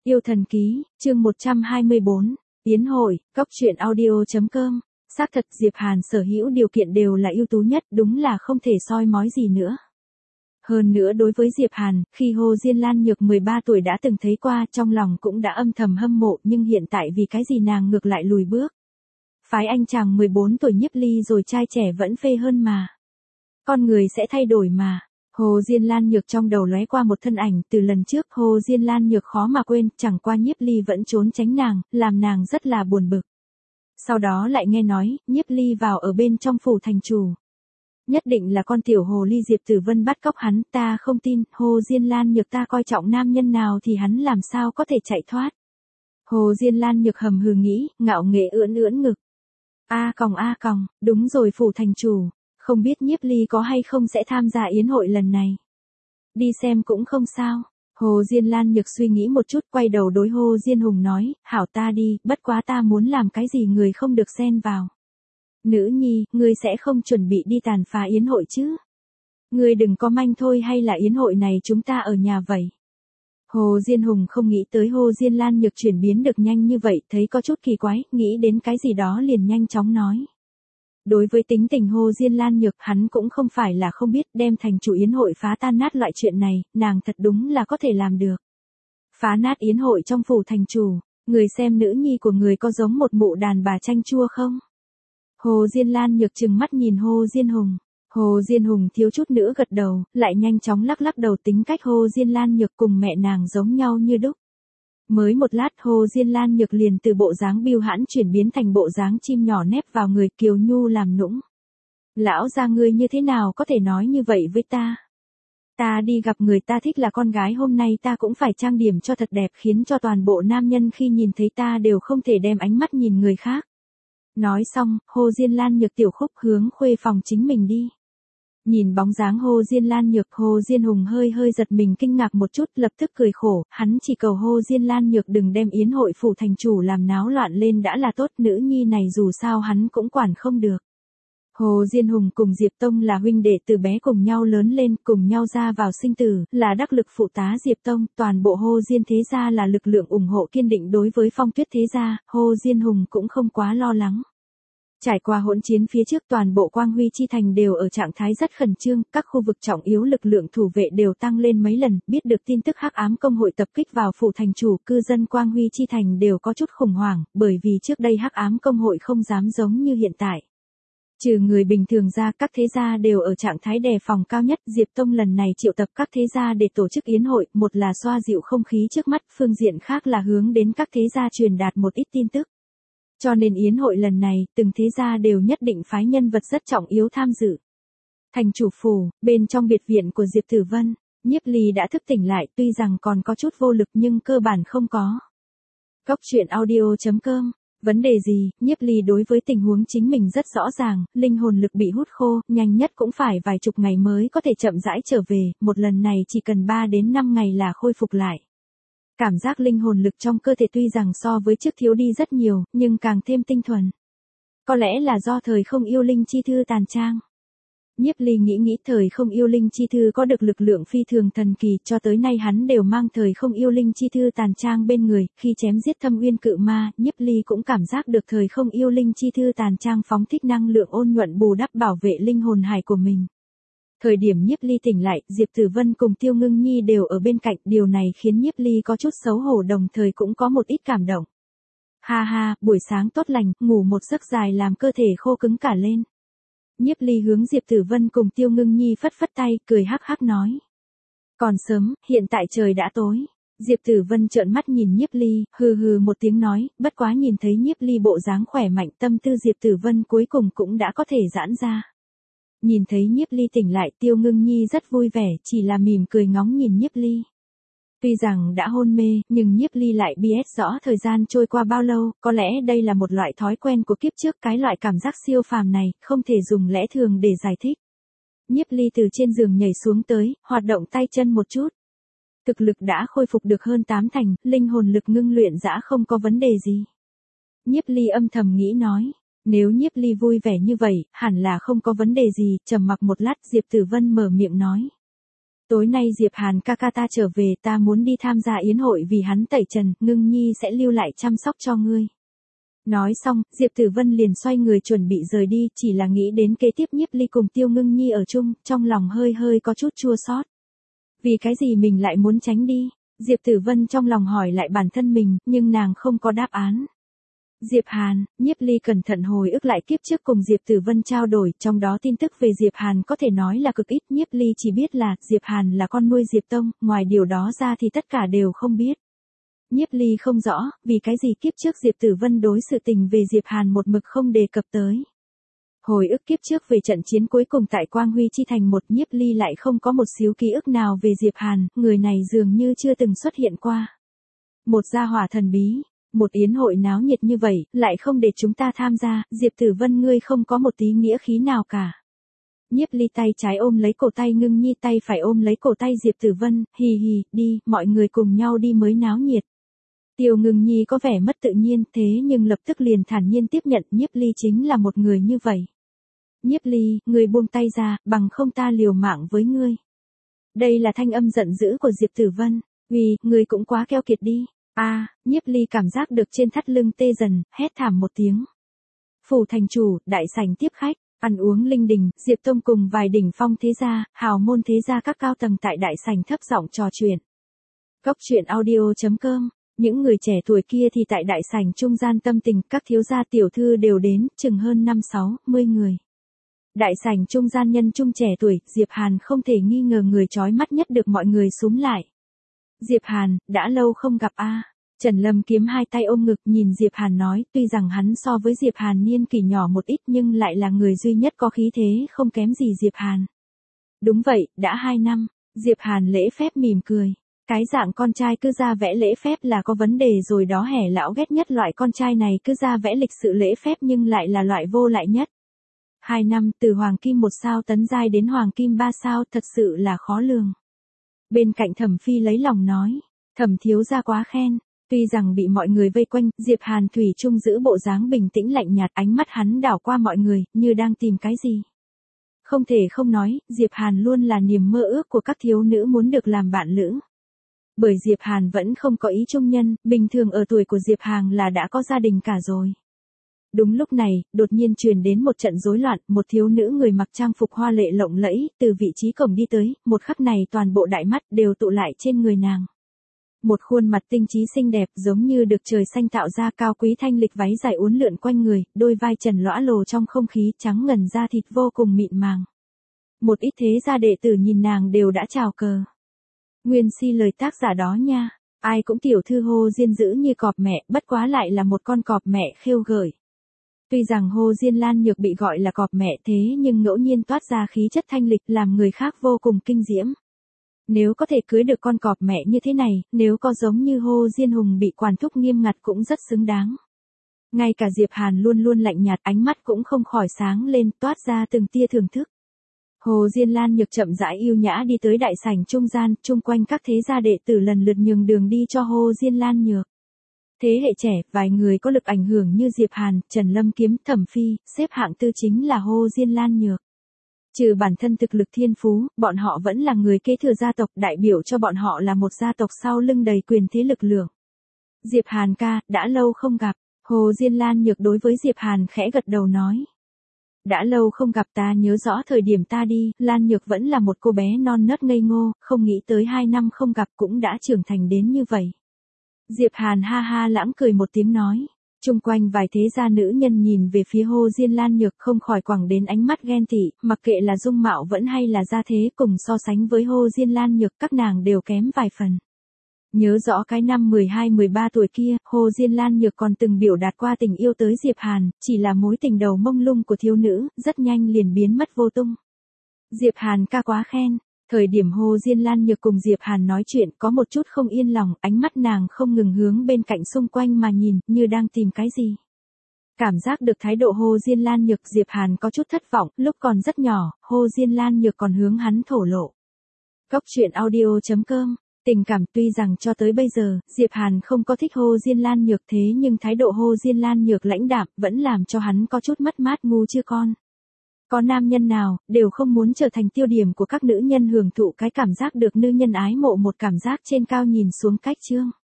Yêu thần ký, chương 124, Yến hội, cốc truyện audio.com. Xác thật Diệp Hàn sở hữu điều kiện đều là ưu tú nhất, đúng là không thể soi mói gì nữa. Hơn nữa đối với Diệp Hàn, khi Hồ Diên Lan Nhược 13 tuổi đã từng thấy qua, trong lòng cũng đã âm thầm hâm mộ, nhưng hiện tại vì cái gì nàng ngược lại lùi bước. Phái anh chàng 14 tuổi Nhiếp Ly rồi trai trẻ vẫn phê hơn mà. Con người sẽ thay đổi mà. Hồ Diên Lan Nhược trong đầu lóe qua một thân ảnh, từ lần trước Hồ Diên Lan Nhược khó mà quên, chẳng qua Nhiếp Ly vẫn trốn tránh nàng, làm nàng rất là buồn bực. Sau đó lại nghe nói, Nhiếp Ly vào ở bên trong phủ thành chủ. Nhất định là con tiểu hồ ly Diệp Tử Vân bắt cóc hắn, ta không tin, Hồ Diên Lan Nhược ta coi trọng nam nhân nào thì hắn làm sao có thể chạy thoát. Hồ Diên Lan Nhược hầm hừ nghĩ, ngạo nghễ ưỡn ưỡn ngực. A còng, đúng rồi phủ thành chủ. Không biết Nhiếp Ly có hay không sẽ tham gia yến hội lần này. Đi xem cũng không sao. Hồ Diên Lan Nhược suy nghĩ một chút, quay đầu đối Hồ Diên Hùng nói, hảo ta đi, bất quá ta muốn làm cái gì người không được xen vào. Nữ nhi, ngươi sẽ không chuẩn bị đi tàn phá yến hội chứ? Ngươi đừng có manh thôi, hay là yến hội này chúng ta ở nhà vậy? Hồ Diên Hùng không nghĩ tới Hồ Diên Lan Nhược chuyển biến được nhanh như vậy, thấy có chút kỳ quái, nghĩ đến cái gì đó liền nhanh chóng nói. Đối với tính tình Hồ Diên Lan Nhược, hắn cũng không phải là không biết, đem thành chủ yến hội phá tan nát loại chuyện này, nàng thật đúng là có thể làm được. Phá nát yến hội trong phủ thành chủ, người xem nữ nhi của người có giống một mụ đàn bà chanh chua không? Hồ Diên Lan Nhược trừng mắt nhìn Hồ Diên Hùng. Hồ Diên Hùng thiếu chút nữa gật đầu, lại nhanh chóng lắc lắc đầu, tính cách Hồ Diên Lan Nhược cùng mẹ nàng giống nhau như đúc. Mới một lát Hồ Diên Lan Nhược liền từ bộ dáng biêu hãn chuyển biến thành bộ dáng chim nhỏ nép vào người, kiều nhu làm nũng. Lão gia ngươi như thế nào có thể nói như vậy với ta? Ta đi gặp người ta thích là con gái, hôm nay ta cũng phải trang điểm cho thật đẹp, khiến cho toàn bộ nam nhân khi nhìn thấy ta đều không thể đem ánh mắt nhìn người khác. Nói xong, Hồ Diên Lan Nhược tiểu khúc hướng khuê phòng chính mình đi. Nhìn bóng dáng Hồ Diên Lan Nhược, Hồ Diên Hùng hơi giật mình, kinh ngạc một chút, lập tức cười khổ, hắn chỉ cầu Hồ Diên Lan Nhược đừng đem yến hội phủ thành chủ làm náo loạn lên đã là tốt, nữ nhi này dù sao hắn cũng quản không được. Hồ Diên Hùng cùng Diệp Tông là huynh đệ từ bé cùng nhau lớn lên, cùng nhau ra vào sinh tử, là đắc lực phụ tá Diệp Tông, toàn bộ Hồ Diên thế gia là lực lượng ủng hộ kiên định đối với Phong Tuyết thế gia, Hồ Diên Hùng cũng không quá lo lắng. Trải qua hỗn chiến phía trước, toàn bộ Quang Huy Chi Thành đều ở trạng thái rất khẩn trương, các khu vực trọng yếu lực lượng thủ vệ đều tăng lên mấy lần, biết được tin tức Hắc Ám Công hội tập kích vào phủ thành chủ, cư dân Quang Huy Chi Thành đều có chút khủng hoảng, bởi vì trước đây Hắc Ám Công hội không dám giống như hiện tại. Trừ người bình thường ra, các thế gia đều ở trạng thái đề phòng cao nhất, Diệp Tông lần này triệu tập các thế gia để tổ chức yến hội, một là xoa dịu không khí trước mắt, phương diện khác là hướng đến các thế gia truyền đạt một ít tin tức. Cho nên yến hội lần này, từng thế gia đều nhất định phái nhân vật rất trọng yếu tham dự. Thành chủ phủ, bên trong biệt viện của Diệp Tử Vân, Nhiếp Ly đã thức tỉnh lại, tuy rằng còn có chút vô lực nhưng cơ bản không có. Cốc truyện audio.com. Vấn đề gì, Nhiếp Ly đối với tình huống chính mình rất rõ ràng, linh hồn lực bị hút khô, nhanh nhất cũng phải vài chục ngày mới có thể chậm rãi trở về, một lần này chỉ cần 3 đến 5 ngày là khôi phục lại. Cảm giác linh hồn lực trong cơ thể tuy rằng so với trước thiếu đi rất nhiều, nhưng càng thêm tinh thuần. Có lẽ là do thời không yêu linh chi thư tàn trang. Nhiếp Ly nghĩ thời không yêu linh chi thư có được lực lượng phi thường thần kỳ, cho tới nay hắn đều mang thời không yêu linh chi thư tàn trang bên người, khi chém giết Thâm Uyên cự ma, Nhiếp Ly cũng cảm giác được thời không yêu linh chi thư tàn trang phóng thích năng lượng ôn nhuận bù đắp bảo vệ linh hồn hải của mình. Thời điểm Nhiếp Ly tỉnh lại, Diệp Tử Vân cùng Tiêu Ngưng Nhi đều ở bên cạnh, điều này khiến Nhiếp Ly có chút xấu hổ, đồng thời cũng có một ít cảm động. Ha ha, buổi sáng tốt lành, ngủ một giấc dài làm cơ thể khô cứng cả lên. Nhiếp Ly hướng Diệp Tử Vân cùng Tiêu Ngưng Nhi phất phất tay, cười hắc hắc nói. Còn sớm, hiện tại trời đã tối. Diệp Tử Vân trợn mắt nhìn Nhiếp Ly, hừ một tiếng nói, bất quá nhìn thấy Nhiếp Ly bộ dáng khỏe mạnh, tâm tư Diệp Tử Vân cuối cùng cũng đã có thể giãn ra. Nhìn thấy Nhiếp Ly tỉnh lại, Tiêu Ngưng Nhi rất vui vẻ, chỉ là mỉm cười ngóng nhìn Nhiếp Ly. Tuy rằng đã hôn mê, nhưng Nhiếp Ly lại biết rõ thời gian trôi qua bao lâu, có lẽ đây là một loại thói quen của kiếp trước, cái loại cảm giác siêu phàm này, không thể dùng lẽ thường để giải thích. Nhiếp Ly từ trên giường nhảy xuống tới, hoạt động tay chân một chút. Thực lực đã khôi phục được hơn 8 thành, linh hồn lực ngưng luyện dã không có vấn đề gì. Nhiếp Ly âm thầm nghĩ nói. Nếu Nhiếp Ly vui vẻ như vậy, hẳn là không có vấn đề gì, trầm mặc một lát Diệp Tử Vân mở miệng nói. Tối nay Diệp Hàn ca ca ta trở về, ta muốn đi tham gia yến hội vì hắn tẩy trần, Ngưng Nhi sẽ lưu lại chăm sóc cho ngươi. Nói xong, Diệp Tử Vân liền xoay người chuẩn bị rời đi, chỉ là nghĩ đến kế tiếp Nhiếp Ly cùng Tiêu Ngưng Nhi ở chung, trong lòng hơi hơi có chút chua xót. Vì cái gì mình lại muốn tránh đi? Diệp Tử Vân trong lòng hỏi lại bản thân mình, nhưng nàng không có đáp án. Diệp Hàn, Nhiếp Ly cẩn thận hồi ức lại kiếp trước cùng Diệp Tử Vân trao đổi, trong đó tin tức về Diệp Hàn có thể nói là cực ít, Nhiếp Ly chỉ biết là Diệp Hàn là con nuôi Diệp Tông, ngoài điều đó ra thì tất cả đều không biết. Nhiếp Ly không rõ, vì cái gì kiếp trước Diệp Tử Vân đối sự tình về Diệp Hàn một mực không đề cập tới. Hồi ức kiếp trước về trận chiến cuối cùng tại Quang Huy Chi Thành một, Nhiếp Ly lại không có một xíu ký ức nào về Diệp Hàn, người này dường như chưa từng xuất hiện qua. Một gia hỏa thần bí, một yến hội náo nhiệt như vậy, lại không để chúng ta tham gia, Diệp Tử Vân ngươi không có một tí nghĩa khí nào cả. Nhiếp Ly tay trái ôm lấy cổ tay Ngưng Nhi, tay phải ôm lấy cổ tay Diệp Tử Vân, hì hì, đi, mọi người cùng nhau đi mới náo nhiệt. Tiêu Ngưng Nhi có vẻ mất tự nhiên, thế nhưng lập tức liền thản nhiên tiếp nhận Nhiếp Ly chính là một người như vậy. Nhiếp Ly, ngươi buông tay ra, bằng không ta liều mạng với ngươi. Đây là thanh âm giận dữ của Diệp Tử Vân, vì, ngươi cũng quá keo kiệt đi. Nhiếp Ly cảm giác được trên thắt lưng tê dần, hét thảm một tiếng. Phủ thành chủ, đại sảnh tiếp khách, ăn uống linh đình, Diệp Tông cùng vài đỉnh phong thế gia, hào môn thế gia các cao tầng tại đại sảnh thấp giọng trò chuyện. Cốc truyện audio.com. Những người trẻ tuổi kia thì tại đại sảnh trung gian tâm tình, các thiếu gia tiểu thư đều đến, chừng hơn 5-60 người. Đại sảnh trung gian nhân trung trẻ tuổi, Diệp Hàn không thể nghi ngờ người chói mắt nhất được mọi người xúm lại. Diệp Hàn, đã lâu không gặp a. Trần Lâm Kiếm hai tay ôm ngực nhìn Diệp Hàn nói, tuy rằng hắn so với Diệp Hàn niên kỷ nhỏ một ít nhưng lại là người duy nhất có khí thế không kém gì Diệp Hàn. Đúng vậy, đã 2 năm, Diệp Hàn lễ phép mỉm cười. Cái dạng con trai cứ ra vẽ lễ phép là có vấn đề rồi đó, hẻ lão ghét nhất loại con trai này cứ ra vẽ lịch sự lễ phép nhưng lại là loại vô lại nhất. 2 năm, từ Hoàng Kim 1 sao tấn giai đến Hoàng Kim 3 sao, thật sự là khó lường. Bên cạnh Thẩm Phi lấy lòng nói, Thẩm thiếu gia quá khen. Tuy rằng bị mọi người vây quanh, Diệp Hàn thủy chung giữ bộ dáng bình tĩnh lạnh nhạt, ánh mắt hắn đảo qua mọi người, như đang tìm cái gì. Không thể không nói, Diệp Hàn luôn là niềm mơ ước của các thiếu nữ muốn được làm bạn lữ. Bởi Diệp Hàn vẫn không có ý trung nhân, bình thường ở tuổi của Diệp Hàn là đã có gia đình cả rồi. Đúng lúc này, đột nhiên truyền đến một trận rối loạn, một thiếu nữ người mặc trang phục hoa lệ lộng lẫy, từ vị trí cổng đi tới, một khắc này toàn bộ đại mắt đều tụ lại trên người nàng. Một khuôn mặt tinh trí xinh đẹp giống như được trời xanh tạo ra, cao quý thanh lịch, váy dài uốn lượn quanh người, đôi vai trần lõa lồ trong không khí, trắng ngần da thịt vô cùng mịn màng. Một ít thế gia đệ tử nhìn nàng đều đã chào cờ. Nguyên si lời tác giả đó nha, ai cũng tiểu thư Hồ Diên giữ như cọp mẹ, bất quá lại là một con cọp mẹ khêu gợi. Tuy rằng Hồ Diên Lan Nhược bị gọi là cọp mẹ thế nhưng ngẫu nhiên toát ra khí chất thanh lịch làm người khác vô cùng kinh diễm. Nếu có thể cưới được con cọp mẹ như thế này, nếu có giống như Hồ Diên Hùng bị quản thúc nghiêm ngặt cũng rất xứng đáng. Ngay cả Diệp Hàn luôn luôn lạnh nhạt, ánh mắt cũng không khỏi sáng lên, toát ra từng tia thưởng thức. Hồ Diên Lan Nhược chậm rãi yêu nhã đi tới đại sảnh trung gian, chung quanh các thế gia đệ tử lần lượt nhường đường đi cho Hồ Diên Lan Nhược. Thế hệ trẻ, vài người có lực ảnh hưởng như Diệp Hàn, Trần Lâm Kiếm, Thẩm Phi, xếp hạng tư chính là Hồ Diên Lan Nhược. Trừ bản thân thực lực thiên phú, bọn họ vẫn là người kế thừa gia tộc, đại biểu cho bọn họ là một gia tộc sau lưng đầy quyền thế lực lượng. Diệp Hàn ca, đã lâu không gặp, Hồ Diên Lan Nhược đối với Diệp Hàn khẽ gật đầu nói. Đã lâu không gặp, ta nhớ rõ thời điểm ta đi, Lan Nhược vẫn là một cô bé non nớt ngây ngô, không nghĩ tới 2 năm không gặp cũng đã trưởng thành đến như vậy. Diệp Hàn ha ha lãng cười một tiếng nói. Chung quanh vài thế gia nữ nhân nhìn về phía Hồ Diên Lan Nhược không khỏi quẳng đến ánh mắt ghen tị, mặc kệ là dung mạo vẫn hay là gia thế, cùng so sánh với Hồ Diên Lan Nhược các nàng đều kém vài phần. Nhớ rõ cái năm 12-13 tuổi kia, Hồ Diên Lan Nhược còn từng biểu đạt qua tình yêu tới Diệp Hàn, chỉ là mối tình đầu mông lung của thiếu nữ, rất nhanh liền biến mất vô tung. Diệp Hàn ca quá khen. Thời điểm Hồ Diên Lan Nhược cùng Diệp Hàn nói chuyện có một chút không yên lòng, ánh mắt nàng không ngừng hướng bên cạnh xung quanh mà nhìn, như đang tìm cái gì. Cảm giác được thái độ Hồ Diên Lan Nhược, Diệp Hàn có chút thất vọng, lúc còn rất nhỏ, Hồ Diên Lan Nhược còn hướng hắn thổ lộ. Cốc truyện audio.com. Tình cảm, tuy rằng cho tới bây giờ, Diệp Hàn không có thích Hồ Diên Lan Nhược thế nhưng thái độ Hồ Diên Lan Nhược lãnh đạm vẫn làm cho hắn có chút mất mát ngu chưa con. Có nam nhân nào, đều không muốn trở thành tiêu điểm của các nữ nhân hưởng thụ cái cảm giác được nữ nhân ái mộ một cảm giác trên cao nhìn xuống cách chương.